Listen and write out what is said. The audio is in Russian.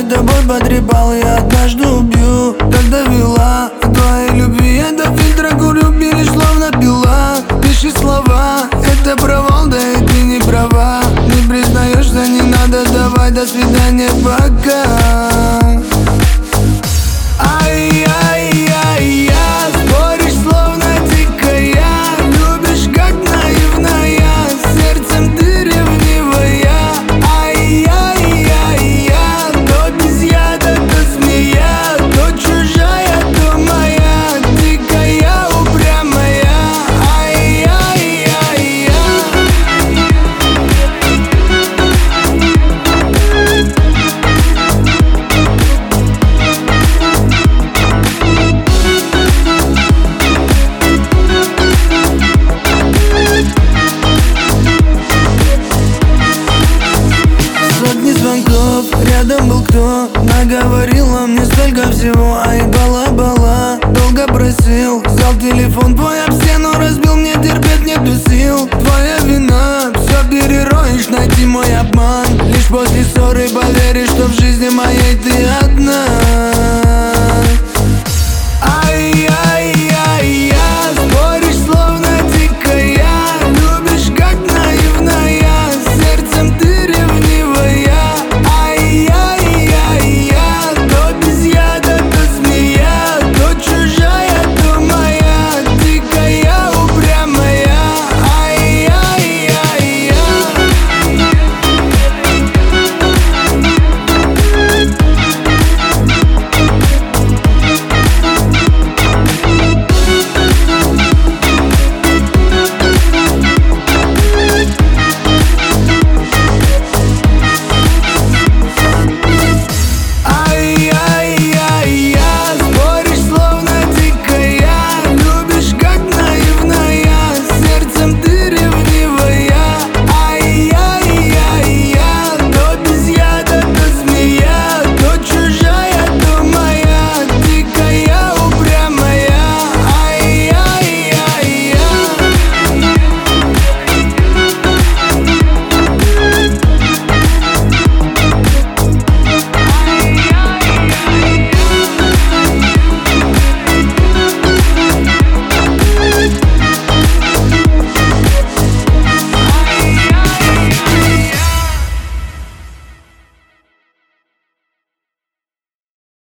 тобой потрепал, я однажды убью. Так довела от твоей любви, я до фильтра курю, берешь словно пила. Пиши слова, это провал, да и ты не права. Не признаешься, не надо, давай, до свидания, пока. Ай-яй-яй-я, споришь словно дикая, любишь как наивная, сердцем ты ревнивая. Ай-яй-яй-я, то без яда, то змея, то чужая, то моя, дикая, упрямая. Ай-яй-яй-я. Сотни звонков, рядом был кто, наговорила мне столько всего. Ай, бала-бала, долго просил, взял телефон твой об стену, разбил, мне терпеть нету сил. Твоя вина, все перероешь, найти мой обман. Лишь после ссоры поверишь, что в жизни моей ты одна.